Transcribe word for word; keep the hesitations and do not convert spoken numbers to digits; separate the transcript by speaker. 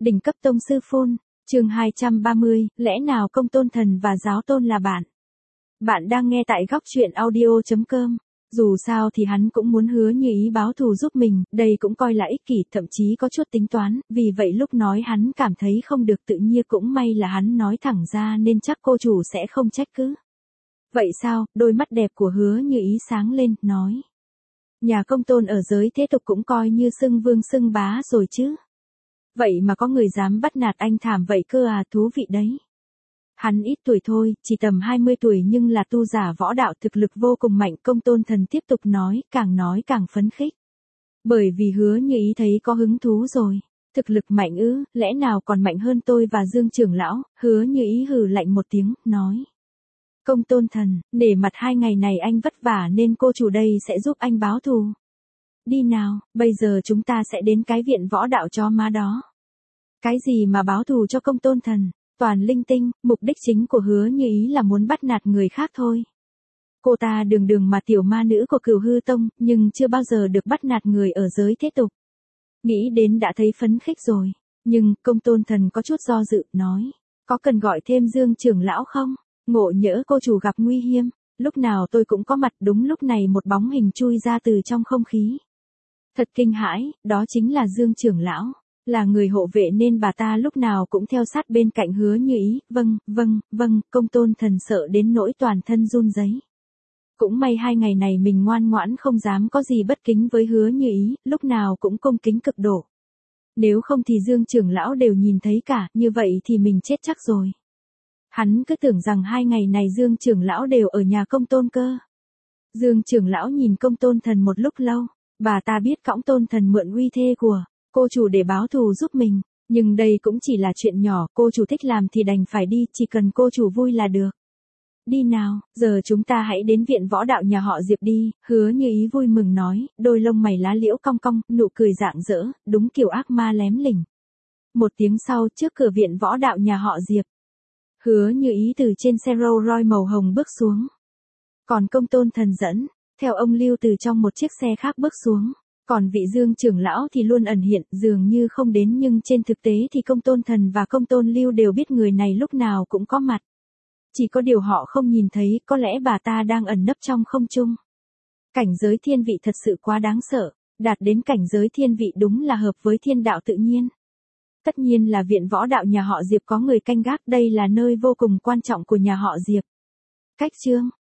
Speaker 1: Đỉnh cấp tông sư phun, chương hai trăm ba mươi, lẽ nào công tôn thần và giáo tôn là bạn? Bạn đang nghe tại góc truyện audio chấm com. Dù sao thì hắn cũng muốn Hứa Như Ý báo thù giúp mình, đây cũng coi là ích kỷ, thậm chí có chút tính toán, vì vậy lúc nói hắn cảm thấy không được tự nhiên, cũng may là hắn nói thẳng ra nên chắc cô chủ sẽ không trách cứ. Vậy sao? Đôi mắt đẹp của Hứa Như Ý sáng lên, nói. Nhà công tôn ở giới thế tục cũng coi như xưng vương xưng bá rồi chứ. Vậy mà có người dám bắt nạt anh thảm vậy cơ à, thú vị đấy. Hắn ít tuổi thôi, chỉ tầm hai mươi tuổi nhưng là tu giả võ đạo, thực lực vô cùng mạnh. Công tôn thần tiếp tục nói, càng nói càng phấn khích. Bởi vì Hứa Như Ý thấy có hứng thú rồi. Thực lực mạnh ư, lẽ nào còn mạnh hơn tôi và Dương trưởng lão? Hứa Như Ý hừ lạnh một tiếng, nói. Công tôn thần, để mặt hai ngày này anh vất vả nên cô chủ đây sẽ giúp anh báo thù. Đi nào, bây giờ chúng ta sẽ đến cái viện võ đạo cho má đó. Cái gì mà báo thù cho công tôn thần? Toàn linh tinh, mục đích chính của Hứa Như Ý là muốn bắt nạt người khác thôi. Cô ta đường đường mà tiểu ma nữ của Cửu Hư Tông, nhưng chưa bao giờ được bắt nạt người ở giới thế tục. Nghĩ đến đã thấy phấn khích rồi. Nhưng, công tôn thần có chút do dự, nói. Có cần gọi thêm Dương trưởng lão không? Ngộ nhỡ cô chủ gặp nguy hiểm. Lúc nào tôi cũng có mặt. Đúng lúc này một bóng hình chui ra từ trong không khí. Thật kinh hãi, đó chính là Dương trưởng lão. Là người hộ vệ nên bà ta lúc nào cũng theo sát bên cạnh Hứa Như Ý. Vâng, vâng, vâng, công tôn thần sợ đến nỗi toàn thân run rẩy. Cũng may hai ngày này mình ngoan ngoãn không dám có gì bất kính với Hứa Như Ý, lúc nào cũng cung kính cực độ. Nếu không thì Dương trưởng lão đều nhìn thấy cả, như vậy thì mình chết chắc rồi. Hắn cứ tưởng rằng hai ngày này Dương trưởng lão đều ở nhà công tôn cơ. Dương trưởng lão nhìn công tôn thần một lúc lâu, bà ta biết cõng tôn thần mượn uy thê của cô chủ để báo thù giúp mình, nhưng đây cũng chỉ là chuyện nhỏ, cô chủ thích làm thì đành phải đi, chỉ cần cô chủ vui là được. Đi nào, giờ chúng ta hãy đến viện võ đạo nhà họ Diệp đi, Hứa Như Ý vui mừng nói, đôi lông mày lá liễu cong cong, nụ cười rạng rỡ, đúng kiểu ác ma lém lỉnh. Một tiếng sau, trước cửa viện võ đạo nhà họ Diệp, Hứa Như Ý từ trên xe Rolls Royce màu hồng bước xuống. Còn công tôn thần dẫn, theo ông Lưu từ trong một chiếc xe khác bước xuống. Còn vị Dương trưởng lão thì luôn ẩn hiện, dường như không đến, nhưng trên thực tế thì công tôn thần và công tôn Lưu đều biết người này lúc nào cũng có mặt. Chỉ có điều họ không nhìn thấy, có lẽ bà ta đang ẩn nấp trong không trung. Cảnh giới thiên vị thật sự quá đáng sợ, đạt đến cảnh giới thiên vị đúng là hợp với thiên đạo tự nhiên. Tất nhiên là viện võ đạo nhà họ Diệp có người canh gác, đây là nơi vô cùng quan trọng của nhà họ Diệp. Cách chương